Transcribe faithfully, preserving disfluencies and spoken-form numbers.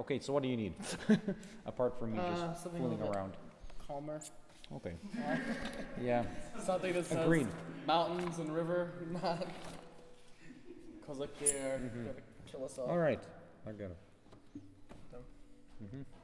Okay, so what do you need? Apart from me Uh, just something a fooling little bit around. calmer. Okay. Yeah. Something that says Agreed. mountains and river, not. Cause like they're Mhm. gonna kill us all. All right. I got it. Done. Mm-hmm.